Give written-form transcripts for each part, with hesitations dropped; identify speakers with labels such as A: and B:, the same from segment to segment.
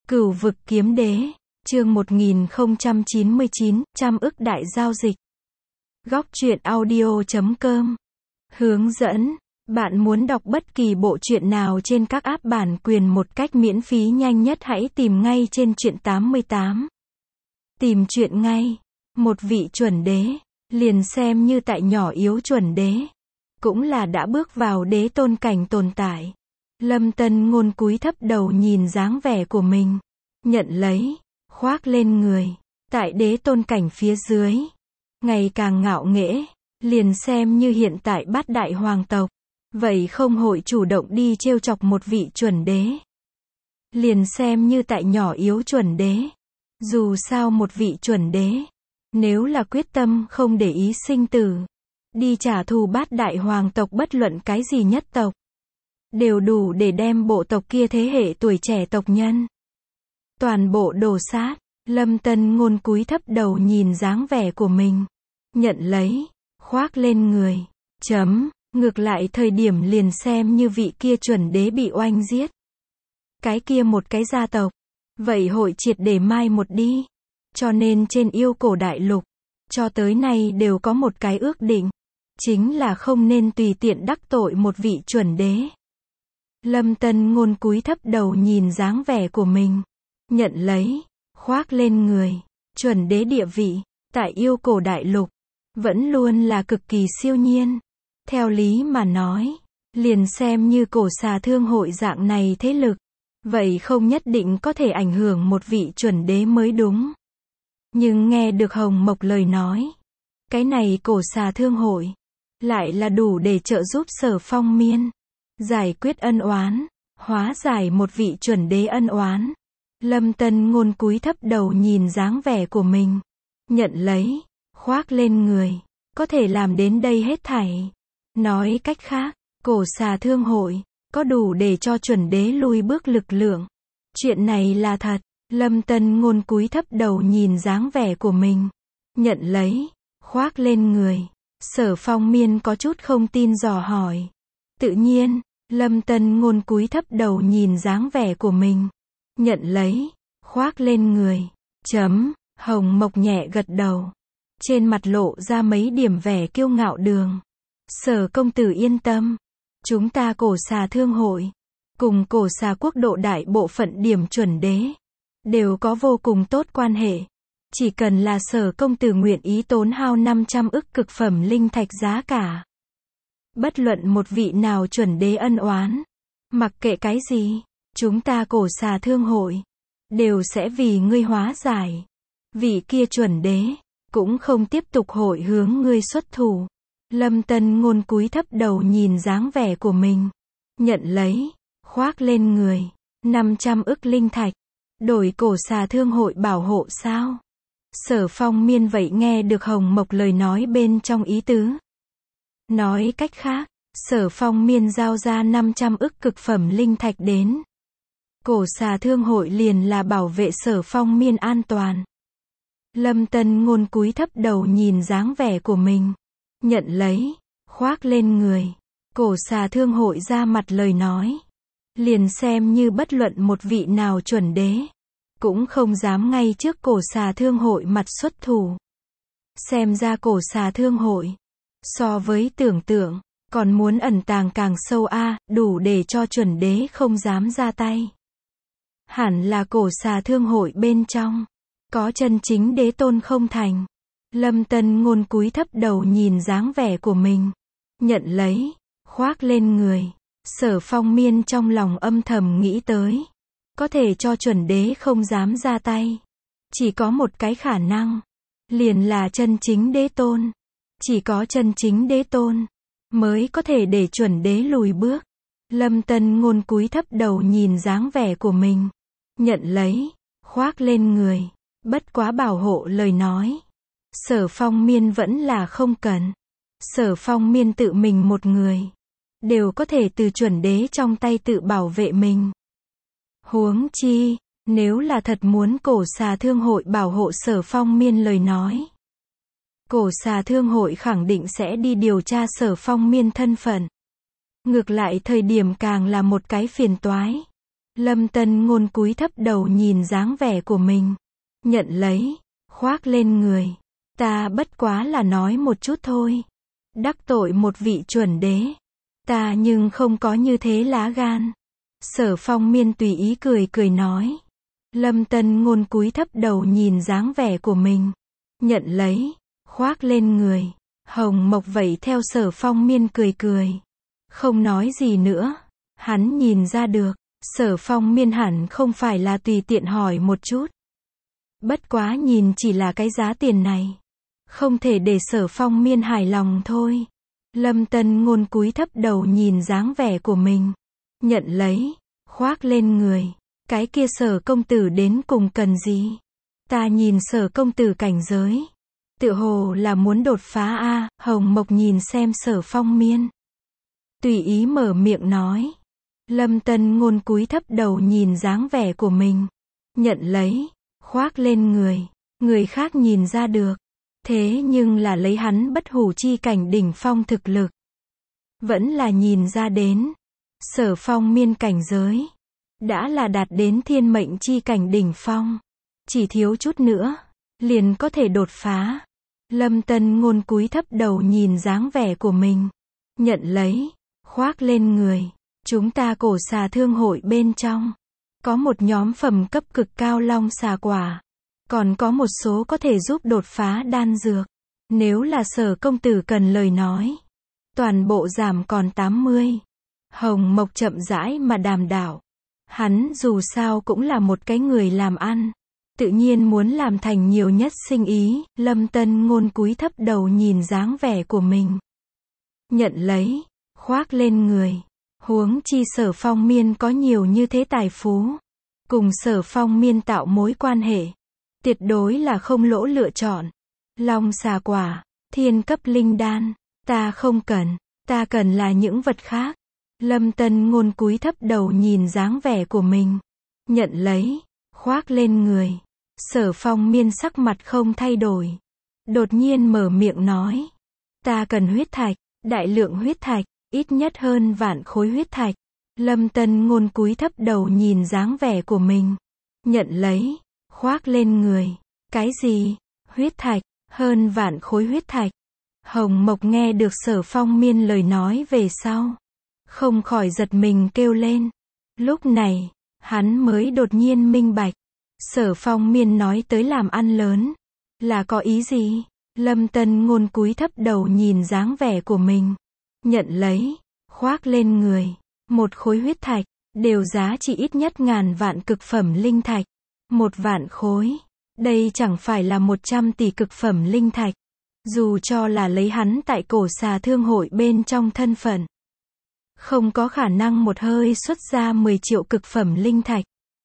A: Cửu vực kiếm đế, chương 1099, trăm ức đại giao dịch. Góc truyện audio.com. Hướng dẫn, bạn muốn đọc bất kỳ bộ truyện nào trên các app bản quyền một cách miễn phí nhanh nhất hãy tìm ngay trên truyện 88. Tìm truyện ngay. Một vị chuẩn đế, liền xem như tại nhỏ yếu chuẩn đế, cũng là đã bước vào đế tôn cảnh tồn tại. Lâm Tân Ngôn cúi thấp đầu nhìn dáng vẻ của mình, nhận lấy, khoác lên người, tại đế tôn cảnh phía dưới, ngày càng ngạo nghễ, liền xem như hiện tại bát đại hoàng tộc, vậy không hội chủ động đi trêu chọc một vị chuẩn đế. Liền xem như tại nhỏ yếu chuẩn đế, dù sao một vị chuẩn đế, nếu là quyết tâm không để ý sinh tử, đi trả thù bát đại hoàng tộc bất luận cái gì nhất tộc, đều đủ để đem bộ tộc kia thế hệ tuổi trẻ tộc nhân toàn bộ đổ sát. Lâm Tân Ngôn cúi thấp đầu nhìn dáng vẻ của mình, nhận lấy, khoác lên người, ngược lại thời điểm liền xem như vị kia chuẩn đế bị oanh giết, cái kia một cái gia tộc, vậy hội triệt để mai một đi. Cho nên trên yêu cổ đại lục, cho tới nay đều có một cái ước định, chính là không nên tùy tiện đắc tội một vị chuẩn đế. Lâm Tân Ngôn cúi thấp đầu nhìn dáng vẻ của mình, nhận lấy, khoác lên người, chuẩn đế địa vị, tại yêu cổ đại lục, vẫn luôn là cực kỳ siêu nhiên. Theo lý mà nói, liền xem như cổ xà thương hội dạng này thế lực, vậy không nhất định có thể ảnh hưởng một vị chuẩn đế mới đúng. Nhưng nghe được Hồng Mộc lời nói, cái này cổ xà thương hội, lại là đủ để trợ giúp Sở Phong Miên giải quyết ân oán, hóa giải một vị chuẩn đế ân oán. Lâm Tân Ngôn cúi thấp đầu nhìn dáng vẻ của mình, nhận lấy, khoác lên người, có thể làm đến đây hết thảy. Nói cách khác, cổ xà thương hội, có đủ để cho chuẩn đế lui bước lực lượng. Chuyện này là thật. Lâm Tân Ngôn cúi thấp đầu nhìn dáng vẻ của mình, nhận lấy, khoác lên người. Sở Phong Miên có chút không tin dò hỏi. Tự nhiên, Lâm Tân Ngôn cúi thấp đầu nhìn dáng vẻ của mình, nhận lấy, khoác lên người. Hồng Mộc nhẹ gật đầu, trên mặt lộ ra mấy điểm vẻ kiêu ngạo đường. Sở công tử yên tâm, chúng ta cổ xà thương hội, cùng cổ xà quốc độ đại bộ phận điểm chuẩn đế, đều có vô cùng tốt quan hệ. Chỉ cần là Sở công tử nguyện ý tốn hao 500 ức cực phẩm linh thạch giá cả, bất luận một vị nào chuẩn đế ân oán, mặc kệ cái gì, chúng ta cổ xà thương hội, đều sẽ vì ngươi hóa giải. Vị kia chuẩn đế, cũng không tiếp tục hội hướng ngươi xuất thủ. Lâm Tân Ngôn cúi thấp đầu nhìn dáng vẻ của mình, nhận lấy, khoác lên người, 500 ức linh thạch, đổi cổ xà thương hội bảo hộ sao? Sở Phong Miên vậy nghe được Hồng Mộc lời nói bên trong ý tứ. Nói cách khác, Sở Phong Miên giao ra 500 ức cực phẩm linh thạch đến, cổ xà thương hội liền là bảo vệ Sở Phong Miên an toàn. Lâm Tân Ngôn cúi thấp đầu nhìn dáng vẻ của mình, nhận lấy, khoác lên người. Cổ xà thương hội ra mặt lời nói, liền xem như bất luận một vị nào chuẩn đế, cũng không dám ngay trước cổ xà thương hội mặt xuất thủ. Xem ra cổ xà thương hội, so với tưởng tượng, còn muốn ẩn tàng càng sâu đủ để cho chuẩn đế không dám ra tay. Hẳn là cổ xà thương hội bên trong, có chân chính đế tôn không thành. Lâm Tân Ngôn cúi thấp đầu nhìn dáng vẻ của mình, nhận lấy, khoác lên người. Sở Phong Miên trong lòng âm thầm nghĩ tới, có thể cho chuẩn đế không dám ra tay, chỉ có một cái khả năng, liền là chân chính đế tôn. Chỉ có chân chính đế tôn mới có thể để chuẩn đế lùi bước. Lâm Tân Ngôn cúi thấp đầu nhìn dáng vẻ của mình, nhận lấy, khoác lên người. Bất quá bảo hộ lời nói, Sở Phong Miên vẫn là không cần. Sở Phong Miên tự mình một người, đều có thể từ chuẩn đế trong tay tự bảo vệ mình. Huống chi, nếu là thật muốn cổ xà thương hội bảo hộ Sở Phong Miên lời nói, cổ xà thương hội khẳng định sẽ đi điều tra Sở Phong Miên thân phận. Ngược lại thời điểm càng là một cái phiền toái. Lâm Tân Ngôn cúi thấp đầu nhìn dáng vẻ của mình. Nhận lấy, khoác lên người. Ta bất quá là nói một chút thôi. Đắc tội một vị chuẩn đế. Ta nhưng không có như thế lá gan. Sở Phong Miên tùy ý cười cười nói. Lâm Tân Ngôn cúi thấp đầu nhìn dáng vẻ của mình. Nhận lấy, khoác lên người. Hồng Mộc vẫy theo Sở Phong Miên cười cười. Không nói gì nữa. Hắn nhìn ra được, Sở Phong Miên hẳn không phải là tùy tiện hỏi một chút. Bất quá nhìn chỉ là cái giá tiền này. Không thể để Sở Phong Miên hài lòng thôi. Lâm Tân Ngôn cúi thấp đầu nhìn dáng vẻ của mình. Nhận lấy, khoác lên người. Cái kia Sở công tử đến cùng cần gì? Ta nhìn Sở công tử cảnh giới. Tựa hồ là muốn đột phá a. Hồng Mộc nhìn xem Sở Phong Miên. Tùy ý mở miệng nói. Lâm Tân Ngôn cúi thấp đầu nhìn dáng vẻ của mình. Nhận lấy, khoác lên người. Người khác nhìn ra được. Thế nhưng là lấy hắn bất hủ chi cảnh đỉnh phong thực lực. Vẫn là nhìn ra đến. Sở Phong Miên cảnh giới. Đã là đạt đến thiên mệnh chi cảnh đỉnh phong. Chỉ thiếu chút nữa. Liền có thể đột phá. Lâm Tân Ngôn cúi thấp đầu nhìn dáng vẻ của mình. Nhận lấy, khoác lên người. Chúng ta cổ xà thương hội bên trong. Có một nhóm phẩm cấp cực cao long xà quả. Còn có một số có thể giúp đột phá đan dược. Nếu là Sở công tử cần lời nói. Toàn bộ giảm còn 80. Hồng Mộc chậm rãi mà đàm đạo. Hắn dù sao cũng là một cái người làm ăn. Tự nhiên muốn làm thành nhiều nhất sinh ý. Lâm Tân Ngôn cúi thấp đầu nhìn dáng vẻ của mình. Nhận lấy, khoác lên người. Huống chi Sở Phong Miên có nhiều như thế tài phú. Cùng Sở Phong Miên tạo mối quan hệ. Tuyệt đối là không lỗ lựa chọn. Long xà quả, thiên cấp linh đan. Ta không cần. Ta cần là những vật khác. Lâm Tân Ngôn cúi thấp đầu nhìn dáng vẻ của mình. Nhận lấy, khoác lên người. Sở Phong Miên sắc mặt không thay đổi. Đột nhiên mở miệng nói. Ta cần huyết thạch, đại lượng huyết thạch, ít nhất hơn vạn khối huyết thạch. Lâm Tân Ngôn cúi thấp đầu nhìn dáng vẻ của mình. Nhận lấy, khoác lên người. Cái gì? Huyết thạch, hơn vạn khối huyết thạch. Hồng Mộc nghe được Sở Phong Miên lời nói về sau. Không khỏi giật mình kêu lên. Lúc này, hắn mới đột nhiên minh bạch. Sở Phong Miên nói tới làm ăn lớn. Là có ý gì? Lâm Tân Ngôn cúi thấp đầu nhìn dáng vẻ của mình. Nhận lấy, khoác lên người. Một khối huyết thạch, đều giá trị ít nhất ngàn vạn cực phẩm linh thạch. 1 vạn khối. Đây chẳng phải là 100 tỷ cực phẩm linh thạch. Dù cho là lấy hắn tại cổ xà thương hội bên trong thân phận. Không có khả năng một hơi xuất ra 10 triệu cực phẩm linh thạch.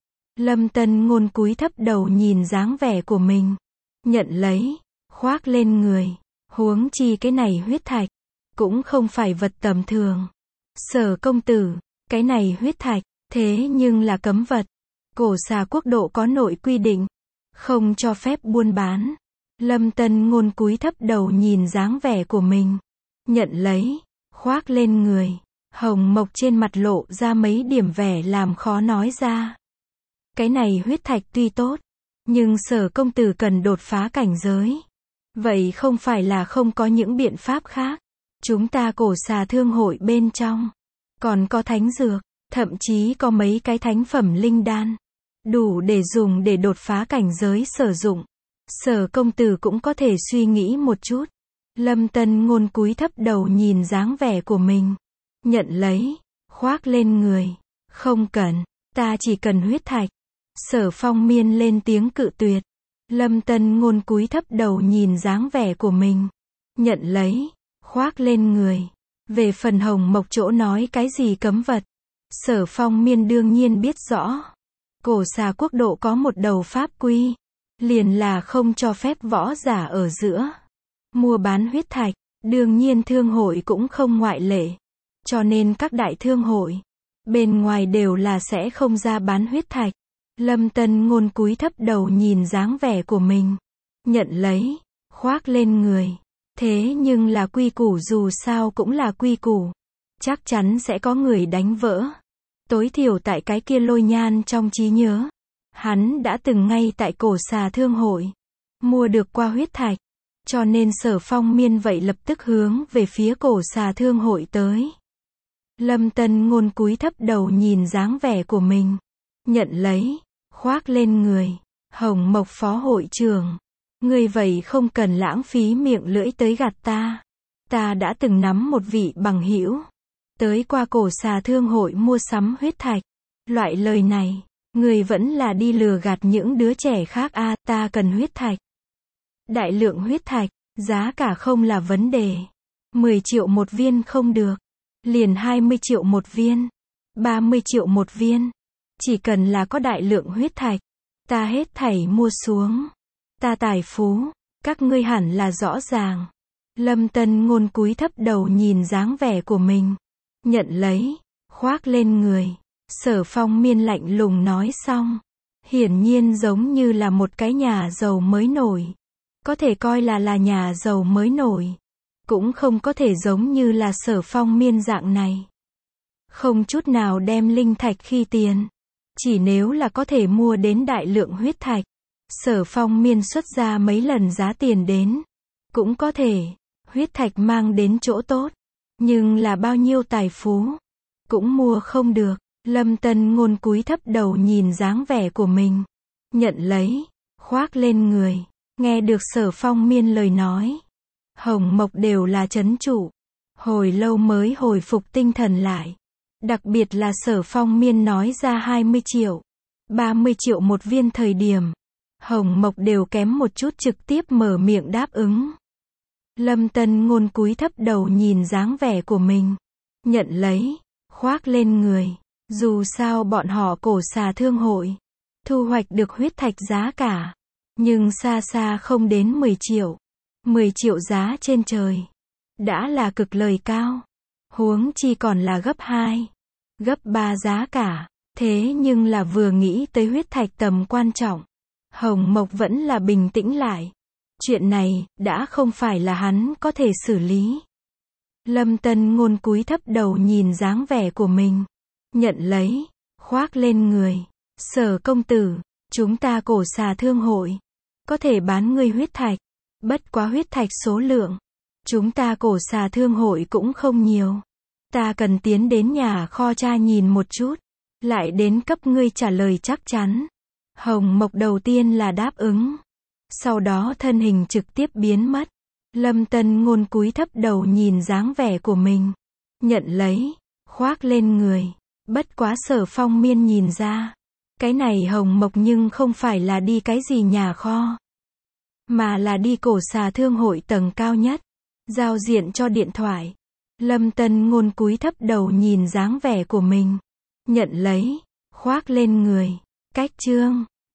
A: Lâm Tân Ngôn cúi thấp đầu nhìn dáng vẻ của mình. Nhận lấy, khoác lên người. Huống chi cái này huyết thạch. Cũng không phải vật tầm thường. Sở công tử, cái này huyết thạch, thế nhưng là cấm vật. Cổ xà quốc độ có nội quy định. Không cho phép buôn bán. Lâm Tân Ngôn cúi thấp đầu nhìn dáng vẻ của mình. Nhận lấy, khoác lên người. Hồng Mộc trên mặt lộ ra mấy điểm vẻ làm khó nói ra. Cái này huyết thạch tuy tốt, nhưng Sở công tử cần đột phá cảnh giới. Vậy không phải là không có những biện pháp khác. Chúng ta cổ xà thương hội bên trong. Còn có thánh dược, thậm chí có mấy cái thánh phẩm linh đan. Đủ để dùng để đột phá cảnh giới sử dụng. Sở công tử cũng có thể suy nghĩ một chút. Lâm Tân Ngôn cúi thấp đầu nhìn dáng vẻ của mình. Nhận lấy, khoác lên người. Không cần, ta chỉ cần huyết thạch. Sở Phong Miên lên tiếng cự tuyệt. Lâm Tân Ngôn cúi thấp đầu nhìn dáng vẻ của mình. Nhận lấy, khoác lên người. Về phần Hồng Mộc chỗ nói cái gì cấm vật. Sở Phong Miên đương nhiên biết rõ. Cổ xà quốc độ có một đầu pháp quy. Liền là không cho phép võ giả ở giữa. Mua bán huyết thạch. Đương nhiên thương hội cũng không ngoại lệ. Cho nên các đại thương hội. Bên ngoài đều là sẽ không ra bán huyết thạch. Lâm Tân Ngôn cúi thấp đầu nhìn dáng vẻ của mình. Nhận lấy, khoác lên người. Thế nhưng là quy củ dù sao cũng là quy củ. Chắc chắn sẽ có người đánh vỡ. Tối thiểu tại cái kia Lôi Nhan trong trí nhớ, hắn đã từng ngay tại Cổ Xà Thương hội mua được qua huyết thạch, cho nên Sở Phong Miên vậy lập tức hướng về phía Cổ Xà Thương hội tới. Lâm Tân Ngôn cúi thấp đầu nhìn dáng vẻ của mình, nhận lấy, khoác lên người. Hồng Mộc phó hội trưởng, người vậy không cần lãng phí miệng lưỡi tới gạt ta. Ta đã từng nắm một vị bằng hữu tới qua Cổ Xà Thương hội mua sắm huyết thạch. Loại lời này, người vẫn là đi lừa gạt những đứa trẻ khác a. Ta cần huyết thạch, đại lượng huyết thạch, giá cả không là vấn đề. 10 triệu một viên không được, liền 20 triệu một viên, 30 triệu một viên. Chỉ cần là có đại lượng huyết thạch, ta hết thảy mua xuống. Ta tài phú, các ngươi hẳn là rõ ràng. Lâm Tân Ngôn cúi thấp đầu nhìn dáng vẻ của mình, nhận lấy, khoác lên người. Sở Phong Miên lạnh lùng nói xong, hiển nhiên giống như là một cái nhà giàu mới nổi. Có thể coi là nhà giàu mới nổi, cũng không có thể giống như là Sở Phong Miên dạng này, không chút nào đem linh thạch khi tiền. Chỉ nếu là có thể mua đến đại lượng huyết thạch, Sở Phong Miên xuất ra mấy lần giá tiền đến, cũng có thể. Huyết thạch mang đến chỗ tốt, nhưng là bao nhiêu tài phú, cũng mua không được. Lâm Tân Ngôn cúi thấp đầu nhìn dáng vẻ của mình, nhận lấy, khoác lên người. Nghe được Sở Phong Miên lời nói, Hồng Mộc đều là trấn trụ, hồi lâu mới hồi phục tinh thần lại. Đặc biệt là Sở Phong Miên nói ra 20 triệu, 30 triệu một viên thời điểm, Hồng Mộc đều kém một chút trực tiếp mở miệng đáp ứng. Lâm Tân Ngôn cúi thấp đầu nhìn dáng vẻ của mình, nhận lấy, khoác lên người. Dù sao bọn họ Cổ Xà Thương hội thu hoạch được huyết thạch giá cả, nhưng xa xa không đến 10 triệu. 10 triệu giá trên trời, đã là cực lời cao. Huống chi còn là gấp 2, gấp 3 giá cả. Thế nhưng là vừa nghĩ tới huyết thạch tầm quan trọng, Hồng Mộc vẫn là bình tĩnh lại. Chuyện này, đã không phải là hắn có thể xử lý. Lâm Tân Ngôn cúi thấp đầu nhìn dáng vẻ của mình, nhận lấy, khoác lên người. Sở công tử, chúng ta Cổ Xà Thương hội có thể bán ngươi huyết thạch, bất quá huyết thạch số lượng chúng ta Cổ Xà Thương hội cũng không nhiều. Ta cần tiến đến nhà kho tra nhìn một chút, lại đến cấp ngươi trả lời chắc chắn. Hồng Mộc đầu tiên là đáp ứng, sau đó thân hình trực tiếp biến mất. Lâm Tân Ngôn cúi thấp đầu nhìn dáng vẻ của mình, nhận lấy, khoác lên người. Bất quá Sở Phong Miên nhìn ra, cái này Hồng Mộc nhưng không phải là đi cái gì nhà kho, mà là đi Cổ Xà Thương hội tầng cao nhất, giao diện cho điện thoại. Lâm Tân Ngôn cúi thấp đầu nhìn dáng vẻ của mình, nhận lấy, khoác lên người. Cách chương